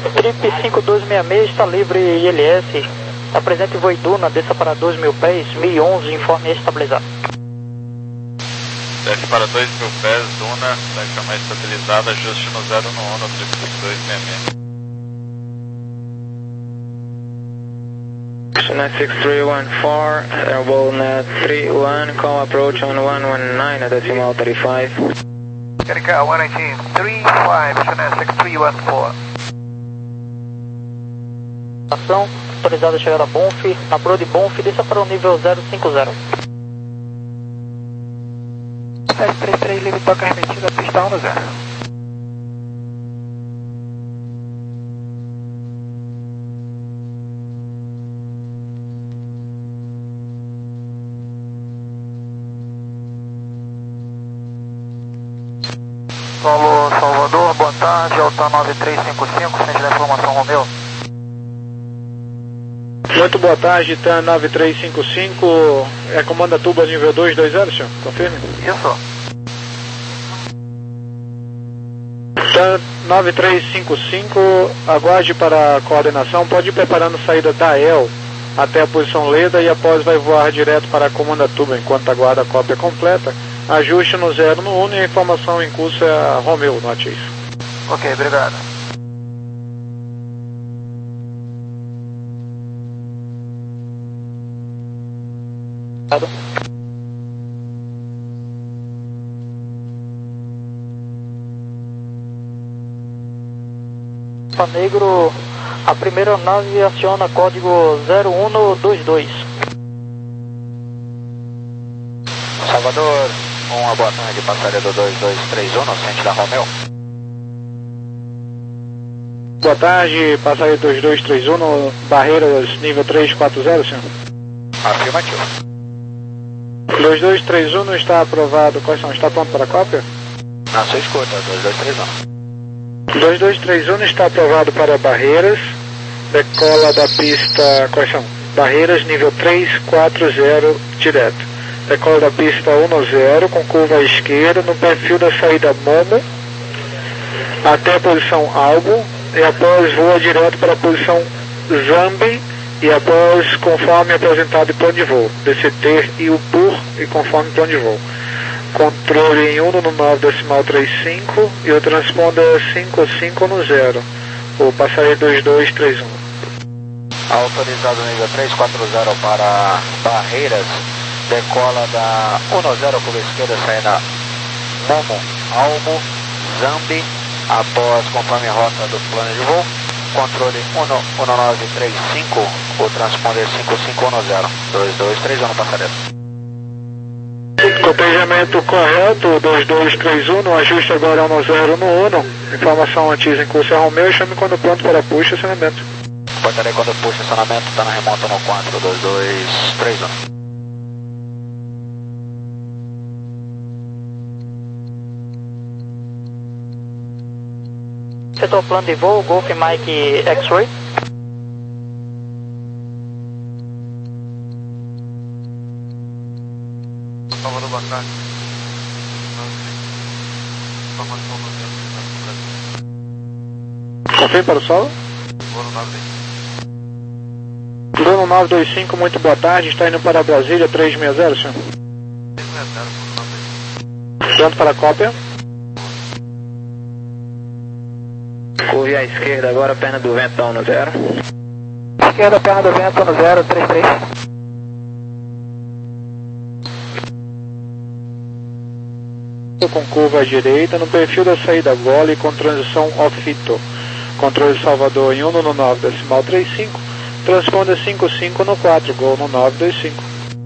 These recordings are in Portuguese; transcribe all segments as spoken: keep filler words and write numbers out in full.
Trip cinco dois seis seis está livre I L S. Apresente voo Duna, desça para dois mil pés, mil e onze, informe estabilizado. Desce para dois mil pés, Duna, vai chamar estabilizada, ajuste no zero no ONU, Trip cinco dois seis seis. nine six three one four, Airball net three one, call approach on one one nine at decimal thirty-five. Carica one nineteen, three five, nine six three one four. Ação, autorizada a chegada a Bonf, na proa de Bonf, desça para o nível zero cinco zero. sete três três, livre toca remetida, pista um no zero. Paulo Salvador, boa tarde, Alta nove três cinco cinco, frente da informação Romeu. Muito boa tarde, T A N nove três cinco cinco, é comanda tuba nível dois dois zero, senhor, confirme? Isso. T A N nove três cinco cinco, aguarde para a coordenação, pode ir preparando saída da E L até a posição Leda e após vai voar direto para a comanda tuba enquanto aguarda a cópia completa. Ajuste no zero no Uno e a informação em curso é a Romeu, note isso. Ok, obrigado. Obrigado. Negro, a primeira nave aciona código zero um dois dois. Salvador, uma boa tarde, passageiro dois dois três um, ciente da Romeu. Boa tarde, passageiro dois dois três um, barreiras nível três quatro zero, senhor. Afirmativo. dois dois três um está aprovado, quais são? Está pronto para a cópia? Na sua escuta, dois dois três um. dois dois três um está aprovado para barreiras, decola da pista, quais são? Barreiras nível três quatro zero direto. Decola da pista um zero com curva à esquerda no perfil da saída Momo até a posição Albo e após voa direto para a posição Zambi e após conforme apresentado em plano de voo, D C T e o P U R e conforme plano de voo. Controle em um no nove decimal trinta e cinco e o transponder cinco cinco no zero, o passageiro dois dois três um. Autorizado nível três quatro zero para barreiras, decola da um zero curva esquerda, saída Momo, Almo, Zambi, após conforme rota do plano de voo, controle um nove três cinco, o transponder cinco cinco um zero, dois dois três um, passageiro. Cotejamento correto, dois dois três um, ajuste agora um zero no Uno, informação antes em curso é Romeu e chame quando pronto para puxa acionamento. Portarei quando puxa acionamento, está na remonta no quatro dois dois três um. Setor plano de voo, Golf Mike X-Ray. Salvador, boa tarde. Confirme para o solo. Bruno nove dois cinco, muito boa tarde, está indo para Brasília três seis zero, senhor. Pronto para a cópia. Curve à esquerda agora, perna do vento um no zero. Esquerda, perna do vento no zero, três três. Com curva à direita no perfil da saída Gole com transição off-fito. Controle Salvador em um no nove decimal trinta e cinco, transponder cinco cinco no quatro, Gol no nove dois cinco.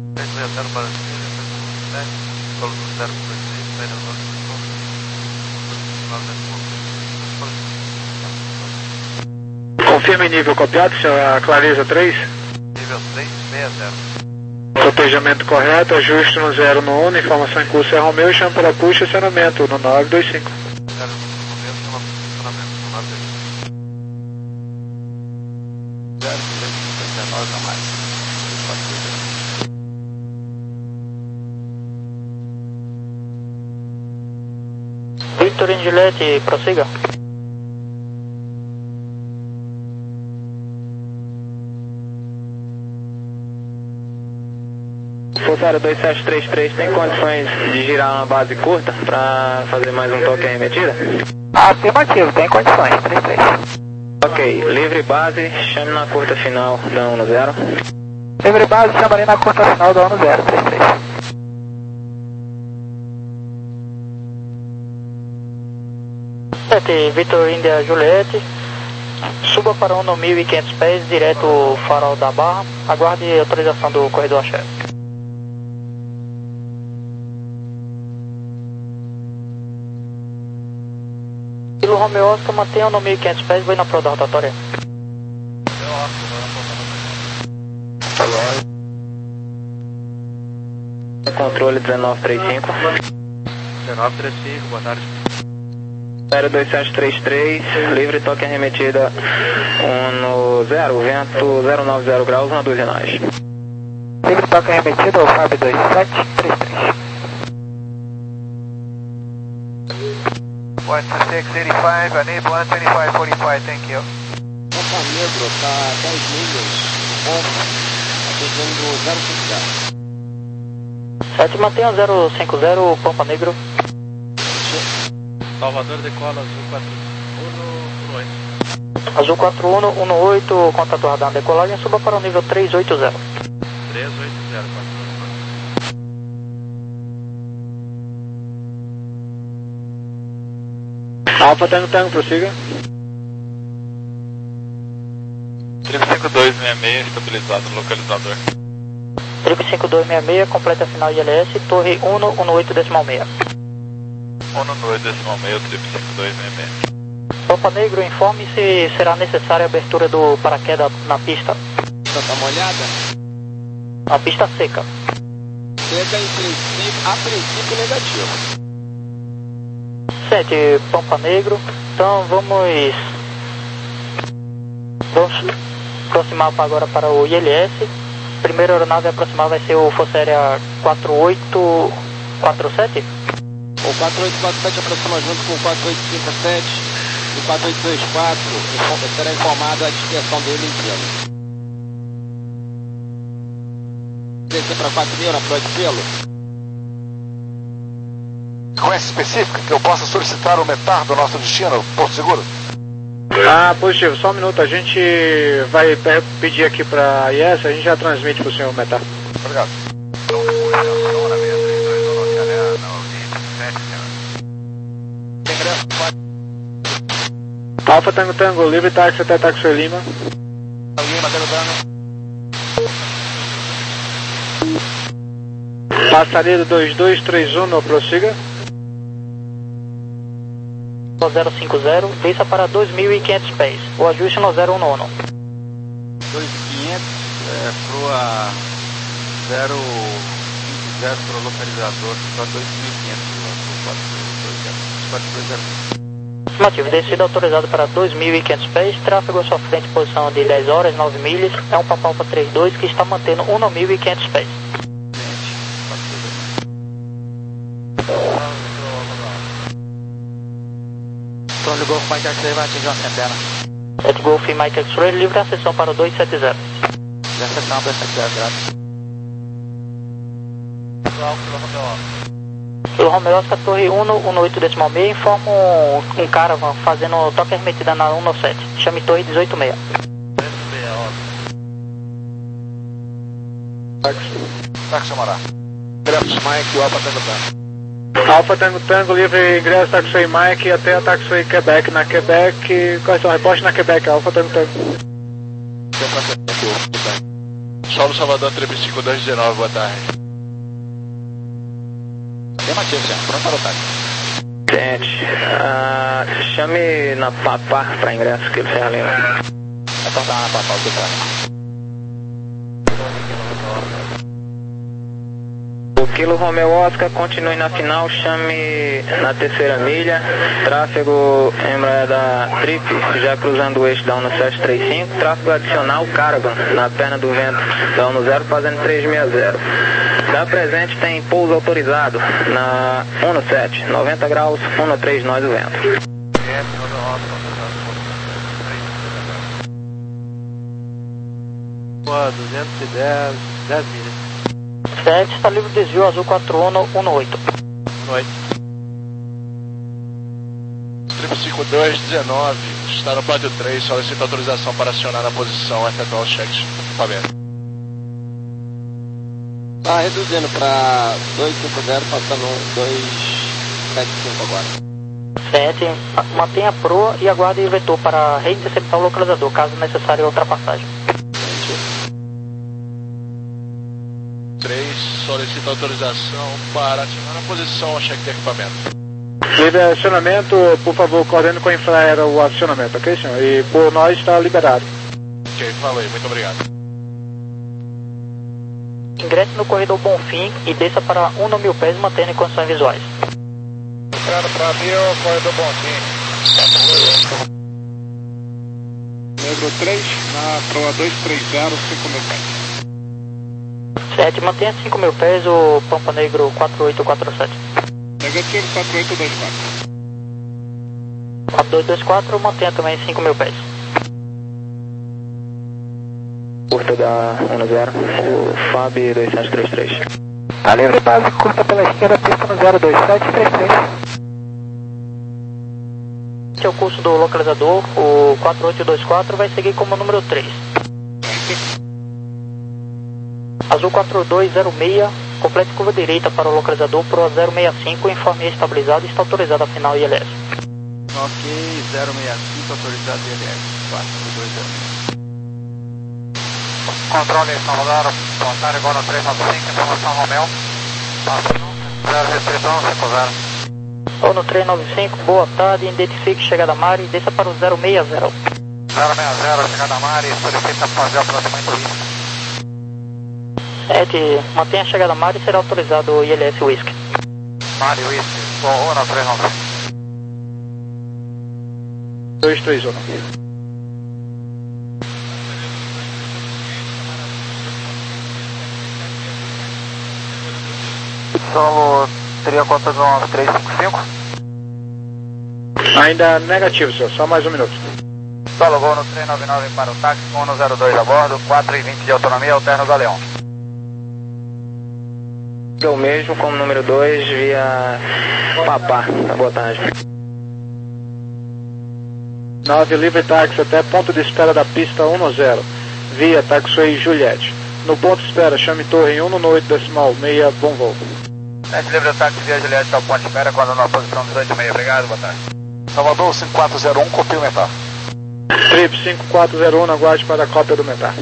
Confirme nível copiado, senhor, a Clareza três. Nível três seis zero. Cotejamento correto, ajuste no zero no Uno, informação em curso é Romeu e chama para puxa acionamento no nove dois cinco. Victor Ingilete, prossiga. Forçário dois sete três três, tem condições de girar uma base curta para fazer mais um toque arremetida? Afirmativo, tem condições, três três. Ok, livre base, chame na curta final da um zero. Livre base, chama ali na curta final da um zero, três três. sete, Vitor India Juliette, suba para um mil e quinhentos pés, direto farol da Barra, aguarde autorização do corredor axé. Kilo Romeo Oscar, mantenha um mil e quinhentos pés, vou na prova da rotatória. Controle dezenove trinta e cinco. dezenove trinta e cinco, boa tarde. zero dois sete três três, livre toque arremetida um no zero, vento zero nove zero graus, uma dúzia nós. Livre toque arremetida, o Fábio dois sete três três. one two six eighty-five, I need one twenty-five forty-five, thank you. Pompa Negro, tá dez milhas, ponto, atendendo zero cinco zero. sete, mantenha zero cinco zero, Pompa Negro. Salvador decola azul quatro um oito. Azul quatro um um oito, contato radar na decolagem, suba para o nível três oito zero. três oito zero, Alfa Tango Tango, prossiga. Trigo cinco dois seis seis, estabilizado no localizador. Trigo cinco dois seis seis, completa a final I L S, torre um um oito decimal seis. um no oito decimal meio, trigo cinco dois seis seis. Pompa Negro, informe se será necessária a abertura do paraquedas na pista. Tá molhada? A pista seca. Seca em princípio, a princípio negativo. sete, Pompa Negro, então vamos vamos aproximar agora para o I L S. Primeira aeronave a aproximar vai ser o Força Aérea quatro oito quatro sete. O quatro oito quatro sete aproxima junto com o quatro oito cinco sete e o quatro oito dois quatro, será informada a dispersão dele inteiro. Descer para quatro mil na Freud Pelo. Request específica que eu possa solicitar o METAR do nosso destino, Porto Seguro? Ah, positivo, só um minuto, a gente vai pe- pedir aqui para a I S, a gente já transmite para o senhor o Metar. Obrigado. Alfa Tango Tango, livre táxi até Táxi Lima. Lima, Tango Tango. Passaredo dois dois três um, prossiga. zero cinco zero, desça para dois mil e quinhentos pés. O ajuste no zero um um. dois mil e quinhentos é, proa zero cinco zero para o localizador, para dois mil e quinhentos, quatro dois zero. Afirmativo, descida autorizada para dois mil e quinhentos pés, tráfego à sua frente, posição de dez horas, nove milhas, é um Papalpa trinta e dois que está mantendo um mil e quinhentos pés. Tony Golf Mike X-Ray vai atingir uma centena. Ed Golf Mike X-Ray, livre acessão para o dois sete zero. Já acessão dois sete zero, graças. O Romeo Oscar, torre um um oito decimal seis, informa um, um caravan fazendo toque arremetida na um sete. Chame torre dezoito seis. Táxi Amará. Graças Mike, o Alfa Tango Tango. Alfa Tango Tango, livre ingresso Taxway Mike até a Taxway Quebec. Na Quebec, quais são? Reposte na Quebec, Alfa Tango Tango. Solo Salvador, trigo cinco dois um nove, boa tarde. Afirmativo, senhor. Pronto para o táxi. Gente, ah, chame na Papá para ingresso que ele ferra ali. Então tá na Papá, o que tá? O Kilo Romeo Oscar, continue na final, chame na terceira milha, tráfego Embraer da Trip, já cruzando o eixo da um sete três cinco, tráfego adicional Caravan, na perna do vento da um zero, fazendo três seis zero. Da presente tem pouso autorizado na um sete, noventa graus, um três nós o vento. duzentos e dez, dez milhas. sete, está livre desvio azul quatro um um oito. um oito. Trip cinco dois dezenove, está no pátio três, solicita autorização para acionar na posição, efetuar os cheques de equipamento. Tá reduzindo para dois cinco zero, passando dois sete cinco agora. sete, mantenha a proa e aguarde o vetor para reinterceptar o localizador, caso necessário a ultrapassagem. três, solicita autorização para acionar na posição, cheque de equipamento. Livre acionamento, por favor, coordene com a Infraero o acionamento, ok, senhor? E por nós está liberado. Ok, falei, muito obrigado. Ingresse no corredor Bonfim e desça para um mil pés, mantendo em condições visuais. Entrada para mil, corredor Bonfim. Negro três, na proa dois três zero, cinco mil pés. sete, mantenha cinco mil pés, o Pampa Negro quatro oito quatro sete. Negativo quatro oito dois quatro. quatro dois dois quatro, mantenha também cinco mil pés. Curta da um zero, o F A B dois sete três três. Tá livre base, curta pela esquerda, pista no zero dois sete três três. Esse é o curso do localizador, o quatro oito dois quatro vai seguir como número três. Azul quatro dois zero seis, complete curva direita para o localizador, Pro zero seis cinco, informe estabilizado e está autorizado a final I L S. Ok, zero seis cinco, autorizado I L S, quatro dois zero. Controle São Lugaro, pontário igual no três nove cinco, informação Romeu. zero restrição, cinco zero. Ou no três nove cinco, boa tarde, identifique chegada Mari e desça para o zero seis zero. zero seis zero, chegada Mari, solicita fazer o aproximamento risco. sete, mantenha a chegada Mari e será autorizado o I L S Whisky. Mari, Whisky, ou no três nove cinco. dois três um. Solo teria conta de um três cinco cinco. Ainda negativo, senhor, só mais um minuto. Solo voo no três nove nove para o táxi, um zero dois a bordo, quatro e vinte de autonomia, alterno Galeão. Eu mesmo como número dois via Papá, boa tarde. nove, livre táxi até ponto de espera da pista um zero, via Taxiway Juliette. No ponto de espera, chame torre em um oito decimal seis, bom voo. sete livre táxi via Juliette ao ponto de espera, quando na posição dezoito e meio, obrigado, boa tarde. Salvador cinco quatro zero um, copia o mental. Trip cinco quatro zero um, aguarde para a cópia do mental.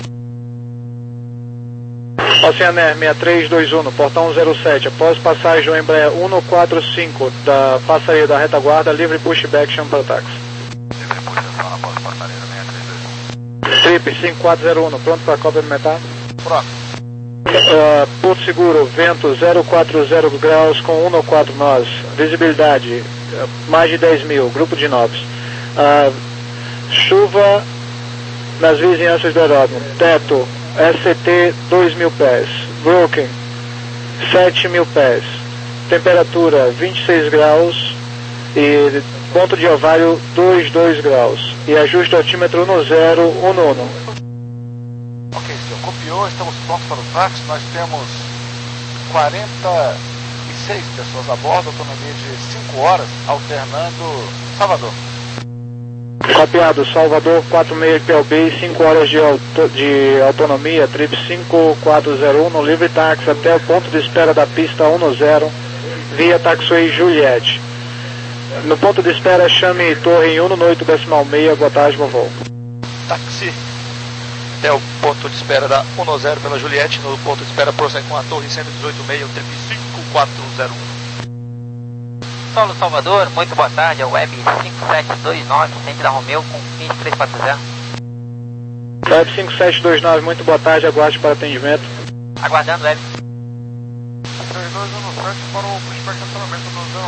Oceaner seis três dois um, portão zero sete, após passagem do Embraer cento e quarenta e cinco da passaria da retaguarda, livre pushback, chama para o táxi. Livre puxação após portaria da seis três dois um. Trip cinco quatro zero um, pronto para a cópia do mental? Pronto. Uh, Porto Seguro, vento zero quatro zero graus com cento e quatro nós, visibilidade uh, mais de dez mil, grupo de nobres. Uh, chuva nas vizinhanças do aeródromo, teto S C T dois mil pés, Broken sete mil pés, temperatura vinte e seis graus e ponto de ovário vinte e dois graus e ajuste altímetro no zero um um. Ok, senhor, copiou, estamos prontos para o táxi, nós temos quarenta e seis pessoas a bordo, autonomia de cinco horas, alternando Salvador. Copiado, Salvador quatro seis P L B, cinco horas de, auto, de autonomia, trip cinco quatro zero um, no livre táxi até o ponto de espera da pista um zero, via Taxiway Juliette. No ponto de espera, chame torre em um oito decimal seis, boa tarde, bom voo. Táxi até o ponto de espera da um zero pela Juliette, no ponto de espera prossegue com a torre cento e dezoito e meio, trip cinco quatro zero um. Solo Salvador, muito boa tarde, é o Web cinco sete dois nove, centro da Romeu com vinte e três quatro zero. Web cinco sete dois nove, muito boa tarde, aguarde para atendimento. Aguardando, Web. três dois um sete para o pushback acionamento no zero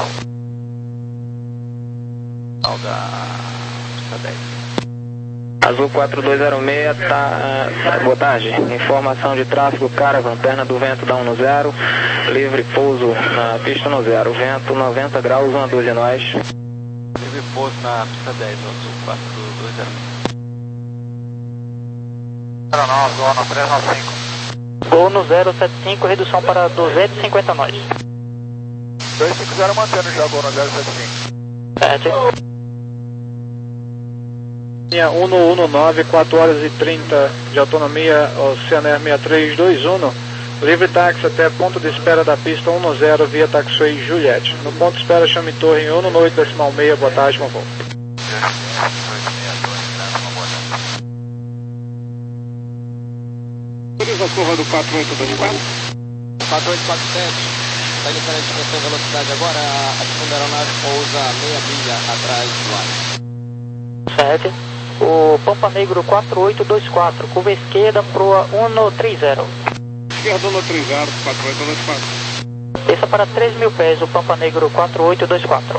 nove. Ao da pista dez. Azul quatro dois zero seis, tá, boa tarde, informação de tráfego, Caravan, perna do vento da um zero, livre pouso na pista um zero, vento noventa graus, uma doze nós. Livre pouso na pista dez, Azul quatro dois zero seis. zero nove, zona três nove cinco. Gol no zero sete cinco, redução para duzentos e cinquenta nós. dois cinco zero mantendo já o gol no zero sete cinco. Certo. Linha um um nove, quatro horas e trinta de autonomia, Oceanair seis três dois um. Livre táxi até ponto de espera da pista um zero via Taxiway Juliette. No ponto de espera chame torre um oito decimal seis, boa tarde, com voo. Utiliza a curva do quatro oito dois quatro. quatro oito quatro sete, está iniciando a expressão de velocidade agora, a segunda aeronave pousa meia milha atrás do ar. Certo. O Pampa Negro quatro oito dois quatro, curva esquerda proa um três zero. Esquerda um três zero, quatro oito dois quatro. Desça para três mil pés, o Pampa Negro quatro oito dois quatro.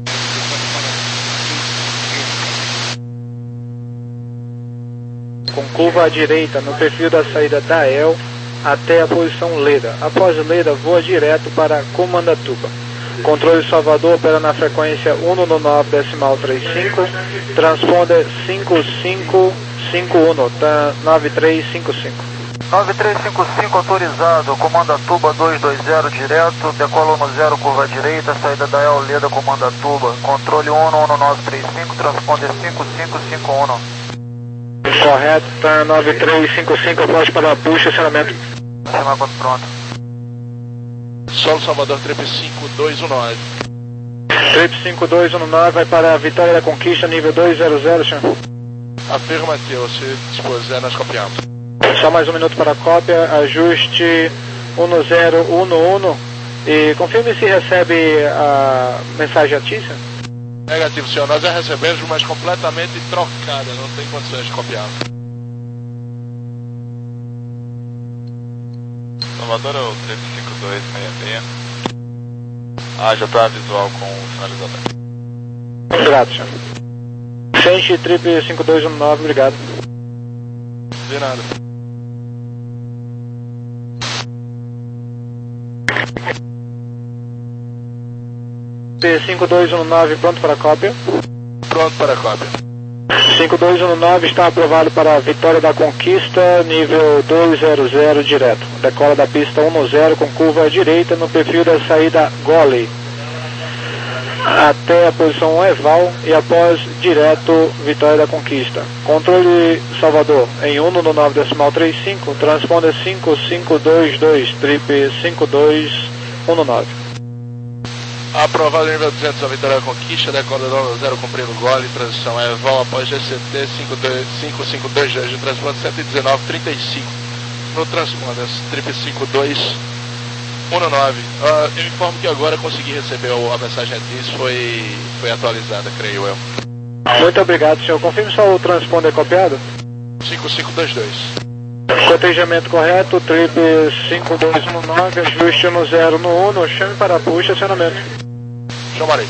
Com curva à direita no perfil da saída da E L até a posição Leda. Após Leda, voa direto para Comandatuba. Controle Salvador opera na frequência um nove decimal trinta e cinco, transponder cinco cinco cinco um, tá nove três cinco cinco. nove três cinco cinco autorizado, Comandatuba dois dois zero direto, decola um zero, curva à direita, saída da E L Leda, Comandatuba, controle um nove três cinco, transponder cinco cinco cinco um. Correto, tá nove três cinco cinco, após para a puxa, acionamento. Chamar quando pronto. Solo Salvador Trip cinco dois um nove. Trip cinco dois um nove vai para a Vitória da Conquista, nível dois zero zero, senhor. Afirmativo, se dispuser, nós copiamos. Só mais um minuto para a cópia, ajuste um zero um um e confirme se recebe a mensagem atícia. Negativo, senhor, nós já recebemos, mas completamente trocada, não tem condições de copiar. Salvador é o trip cinco dois seis seis. Ah, já está visual com o sinalizador. Obrigado, senhor. Change Trip cinco dois um nove, obrigado. De nada. P cinco dois um nove pronto para a cópia. Pronto para a cópia. cinco dois um nove está aprovado para a Vitória da Conquista, nível dois zero zero direto. Decola da pista um zero com curva à direita no perfil da saída Gole. Até a posição Eval e após direto Vitória da Conquista. Controle Salvador em um nove decimal trinta e cinco, transponder cinco cinco dois dois, trip cinco dois um nove. Aprovado nível duzentos a Vitória da Conquista, decola do zero cumprindo Gole, transição Eval após G C T cinco cinco dois dois de transponder cento e dezenove trinta e cinco. No transponder trip cinco dois um nove. Uh, eu informo que agora consegui receber a mensagem aqui, foi, foi atualizada, creio eu. Muito obrigado, senhor. Confirme só o transponder copiado. cinco cinco dois dois. Cotejamento correto, trip cinco dois um nove, ajuste no zero no um, chame para a puxa, acionamento. Chamarei.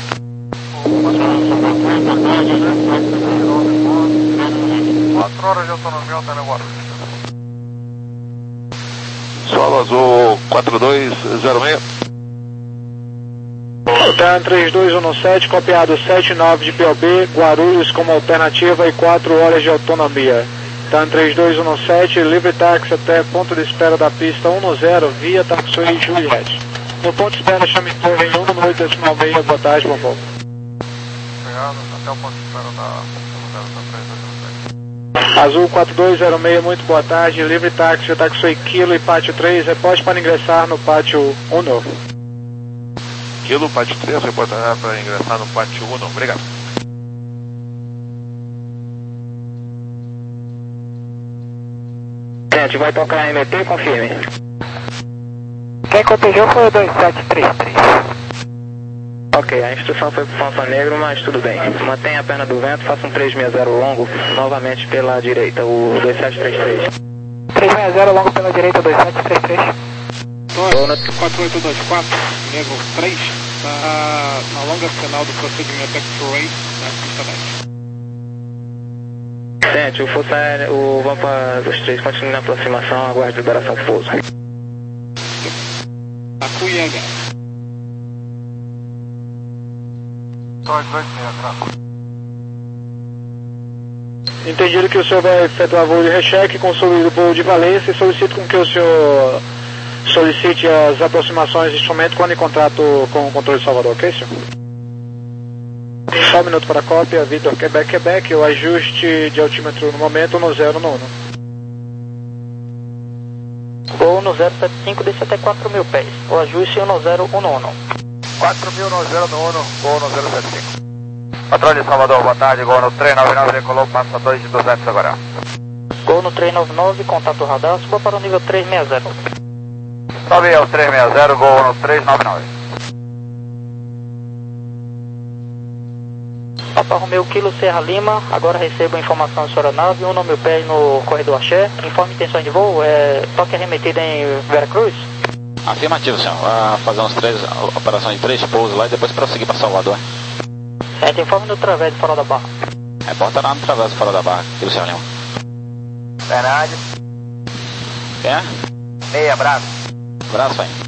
quatro horas de autonomia, até agora. Solo Azul quatro dois zero seis. TAN três dois um sete, copiado sete nove de P O B, Guarulhos como alternativa e quatro horas de autonomia. TAN três dois um sete, livre táxi até ponto de espera da pista um zero via Taxiway Juliette. No ponto de espera chame torre em um oito decimal seis, boa tarde, bom voo. Obrigado, até o ponto de espera da zero três dois um sete. Azul quatro dois zero seis, muito boa tarde, livre táxi, Taxiway Kilo e pátio três, reporte para ingressar no pátio um novo. Kilo, pátio três, reportar para ingressar no pátio um, obrigado. Gente, vai tocar M P, confirme. Quem cotejou foi o dois sete três três. Ok, a instrução foi pro Pampa Negro, mas tudo bem. Mantenha a perna do vento, faça um três seis zero longo, novamente pela direita, o dois sete três três. três seis zero longo pela direita, dois sete três três. quatro oito dois quatro, Negro três, na, na longa final do procedimento X-Ray na pista dez. Gente, o Força Aérea, o Pampa dos três continue na aproximação, aguarde liberação do pouso. Acuyega. dois dois seis, Entendido que o senhor vai efetuar voo de recheque com o voo de Valência e solicito com que o senhor solicite as aproximações de instrumento quando em contrato com o controle de Salvador, ok, senhor? Só um minuto para a cópia, Vitor Quebec, Quebec, o ajuste de altímetro no momento no zero no uno. Gol no zero sete cinco, desce até quatro mil pés, o ajuste no zero um uno. quatro mil no zero no uno, gol no zero sete cinco. Controle de Salvador, boa tarde, gol no três nove nove, decolou, passa dois de duzentos agora. Gol no três nove nove, contato radar, suba para o nível três seis zero. Sobe ao três seis zero, gol no três nove nove. Papa Romeu Kilo Serra Lima, agora recebo informação de sua aeronave, um mil pés no corredor Axé, informe intenções de voo, é, toque arremetido em Veracruz? Afirmativo, senhor, vai fazer uns três operações de três pousos lá e depois prosseguir para Salvador. Certo, informe no Través de Farol da Barra. Reporta lá no Través do Farol da Barra, Kilo Serra Lima. Bernardo. Quem é? Meia, abraço. Abraço, aí.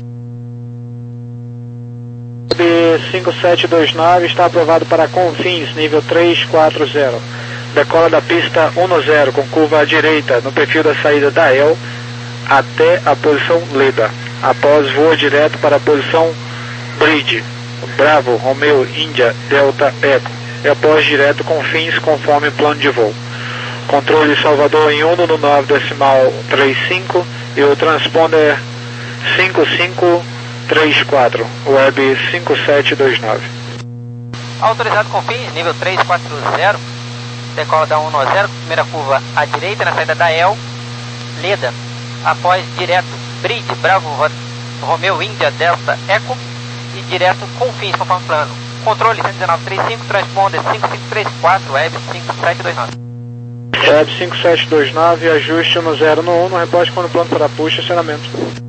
B cinco sete dois nove está aprovado para Confins, nível três quatro zero. Decola da pista um zero com curva à direita no perfil da saída da E L até a posição Leda. Após voa direto para a posição Bridge, Bravo, Romeo, Índia, Delta, Eco. E após direto Confins conforme plano de voo. Controle Salvador em um no nove decimal trinta e cinco e o transponder cinco cinco três quatro, web cinco sete dois nove. Autorizado Confins, nível três quatro zero, decola da um zero, primeira curva à direita na saída da E L, Leda, após direto Bridge, Bravo, Romeo, Índia, Delta, Eco e direto Confins conforme plano. Controle cento e dezenove trinta e cinco, transponder cinco cinco três quatro, web cinco sete dois nove. Web cinco sete dois nove, ajuste no zero no um, reporte quando pronto para push, acionamento.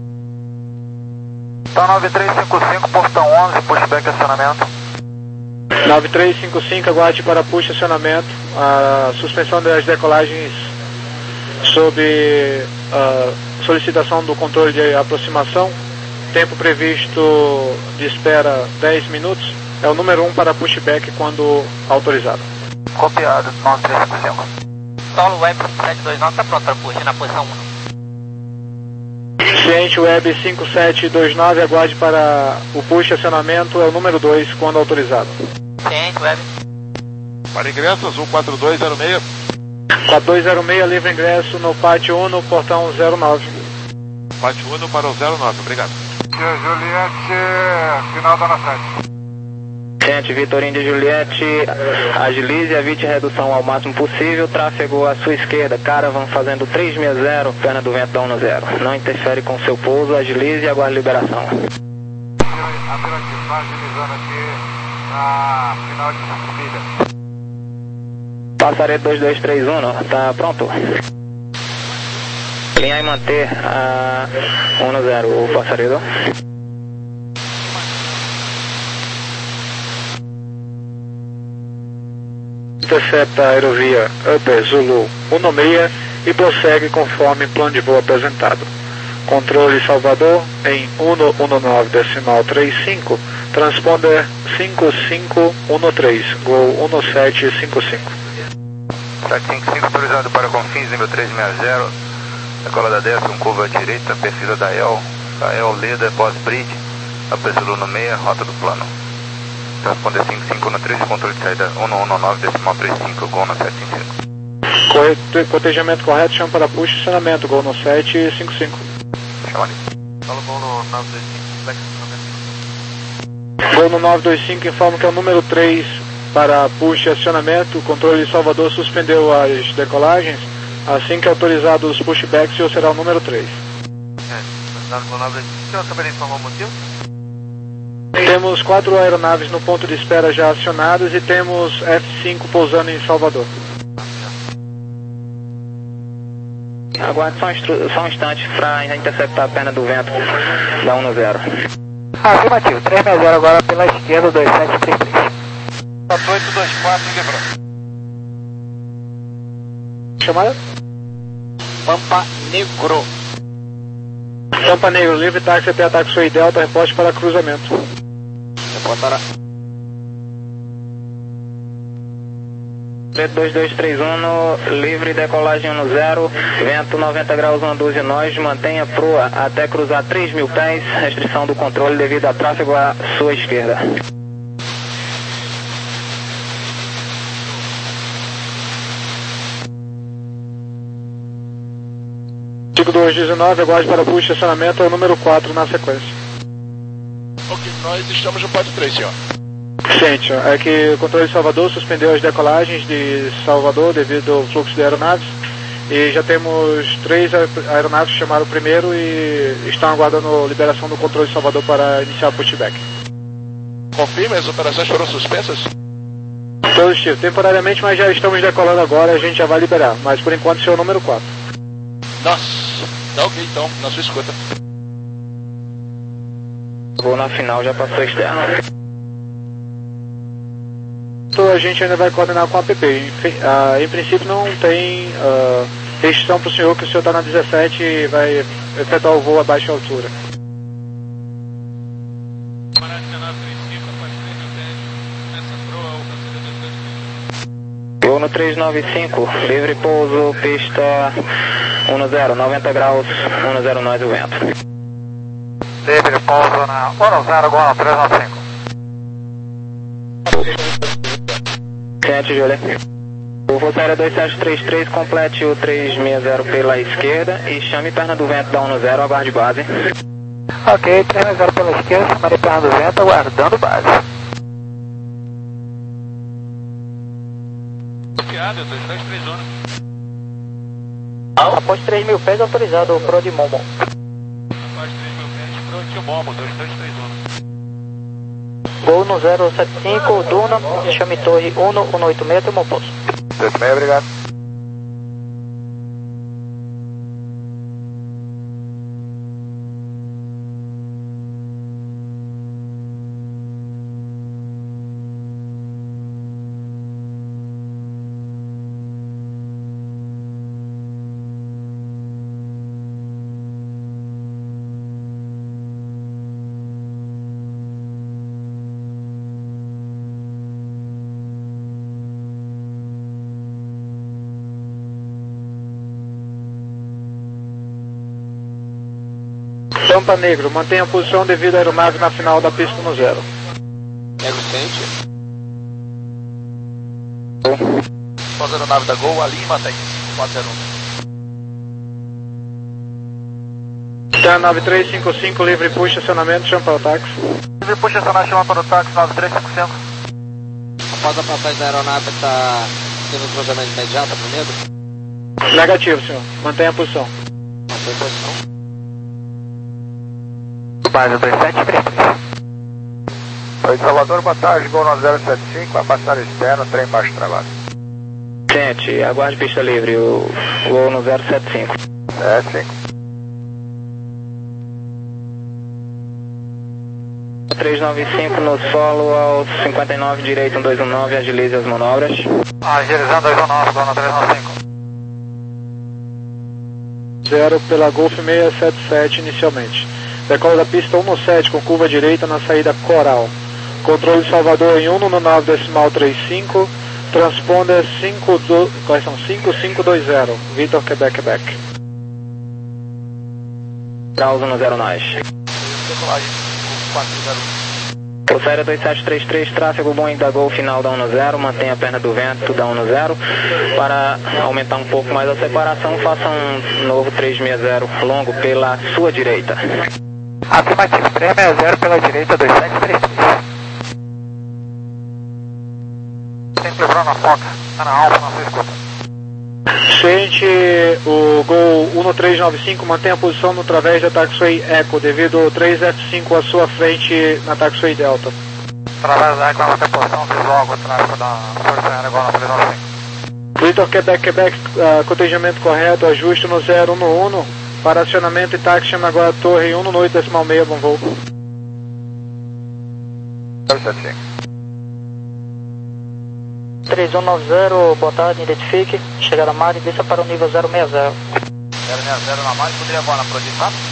Tá nove três cinco cinco, portão onze, pushback acionamento. nove três cinco cinco, aguarde para push, acionamento. A suspensão das decolagens sob uh, solicitação do controle de aproximação. Tempo previsto de espera dez minutos. É o número um para pushback quando autorizado. Copiado, nove três cinco cinco. Solo Web cinco sete dois nove está pronto para push na posição um. Ciente Web cinco sete dois nove, aguarde para o push, acionamento, é o número dois quando autorizado. Ciente Web. Para ingresso, azul quatro dois zero seis. quatro dois zero seis, livre ingresso no pátio um, no portão zero nove. Pátio um para o zero nove, obrigado. Juliette, final da sete. Ciente Vitorino de Juliette, agilize, evite redução ao máximo possível, tráfego à sua esquerda, Caravan fazendo três seis zero, perna do vento da um zero. Não interfere com seu pouso, agilize e aguarde liberação. Apelativo, tá agilizando aqui na final de subida. Passaredo dois dois três um, tá pronto? Linha e manter a um zero, o passaredo. Intercepta a aerovia Upper Zulu um seis e prossegue conforme plano de voo apresentado. Controle Salvador em um um nove decimal trinta e cinco, transponder cinco cinco um três, Gol um sete cinco cinco. sete cinco cinco, autorizado para Confins, nível três seis zero, decola da dez com curva à direita, perfil da E L, da E L, Leda, pós-bridge, Upper Zulu no meia, rota do plano. Transponder cinco cinco um três, controle de saída um um nove decimal trinta e cinco, Gol no sete cinco cinco. Cotejamento correto, chama para push, acionamento, Gol no sete cinco cinco. Chama ali. Fala Gol no nove dois cinco, Gol no nove dois cinco, informa que é o número três para push, acionamento. O controle de Salvador suspendeu as decolagens. Assim que autorizados os pushbacks, o será o número três. É, Gol nove dois cinco, eu acabei de informar o motivo? Temos quatro aeronaves no ponto de espera já acionadas e temos F cinco pousando em Salvador. Aguarde só um, instru... só um instante para interceptar a perna do vento da um zero. Afirmativo, três seis zero agora pela esquerda, dois sete três três. quatro oito dois quatro, quebrou. Chamada? Pampa Negro. Pampa Negro, livre táxi até ataque Sul e Delta, reporte para cruzamento. Reportará. dois dois três um, livre, decolagem um zero, vento noventa graus, uma dúzia nós, mantenha proa até cruzar três mil pés, restrição do controle devido a tráfego à sua esquerda. Chico dois dezenove, aguarde para push, estacionamento, é o número quatro na sequência. Ok, nós estamos no pódio três, senhor. Gente, é que o controle de Salvador suspendeu as decolagens de Salvador devido ao fluxo de aeronaves e já temos três aeronaves que chamaram primeiro e estão aguardando a liberação do controle de Salvador para iniciar o pushback. Confirme, as operações foram suspensas? Positivo, temporariamente, mas já estamos decolando agora, a gente já vai liberar, mas por enquanto esse é o número quatro. Nossa, tá ok então, na sua escuta. Vou na final, já passou externo. A gente ainda vai coordenar com a A P P. Em, uh, em princípio não tem uh, restrição para o senhor que o senhor está na dezessete e vai efetuar o voo a baixa altura. Voo no trezentos e noventa e cinco, livre pouso, pista um zero, noventa graus, um zero nós o vento. Livre pouso na um zero, igual no trezentos e noventa e cinco. Ciente, Júlia. O voo aéreo dois sete três três, complete o trezentos e sessenta pela esquerda e chame perna do vento da um zero, aguarde base. Ok, trezentos e sessenta pela esquerda, chamarei perna do vento, aguardando base. Confiado, dois dois três um. Após três mil pés, autorizado o Pro de Momo. Após três mil pés, Pro de Momo, dois dois três um. Gol no zero sete cinco, Duna, chame torre um um oito seis, tem um pouso. oito seis, obrigado. Tampa Negro, mantenha a posição devido à aeronave na final da pista no zero. Negro Ciente. Após a aeronave da Gol, a Lima tem cinco quatro zero um. Tá, nove três cinco cinco, livre push, acionamento, chama para o táxi. Livre push, acionamento, chama para o táxi, nove três cinco cinco. Após a passagem da aeronave, está tendo um cruzamento imediato primeiro? Negativo, senhor. Mantenha a posição. Mantém a posição. Base dois sete três três. Oi, Salvador, boa tarde, Gol no zero sete cinco, vai passar externo, trem baixo trabalho. Ciente, aguarde pista livre, o Gol no zero sete cinco. É, cinco. trezentos e noventa e cinco no solo ao cinquenta e nove, direito um dois um nove, agilize as manobras. Agilizando dois um nove, Gol no trezentos e noventa e cinco. Zero pela Golf seiscentos e setenta e sete inicialmente. Decola da pista um sete com curva direita na saída Coral. Controle de Salvador em um nove decimal trinta e cinco. Transponder cinco cinco dois zero. Vitor Quebec, Quebec. Graus um zero nós. Decolagem quatro zero um. Pulseira dois sete três três, tráfego Boeing da Gol final da um zero, mantenha a perna do vento da um zero. Para aumentar um pouco mais a separação, faça um novo trezentos e sessenta longo pela sua direita. Afirmativo, trezentos e sessenta pela direita, dois sete três três. Sempre lembrando a foca, está na alfa, na sua escuta. Ciente, o Gol um três nove cinco mantenha a posição no través da taxiway Echo, devido ao três F cinco à sua frente na taxiway Delta. Através da Echo, vai manter posição visual com o tráfego da Força Aérea igual na trezentos e noventa e cinco. Vitor Quebec, Quebec, uh, cotejamento correto, ajuste no zero um um, para acionamento e táxi, chama agora a torre um oito decimal seis, bom voo. zero sete cinco. três um nove zero, boa tarde, identifique. Chegada a Mari, desça para o nível zero seis zero. zero seis zero na Mari, poderia voar na Prodigy quatro?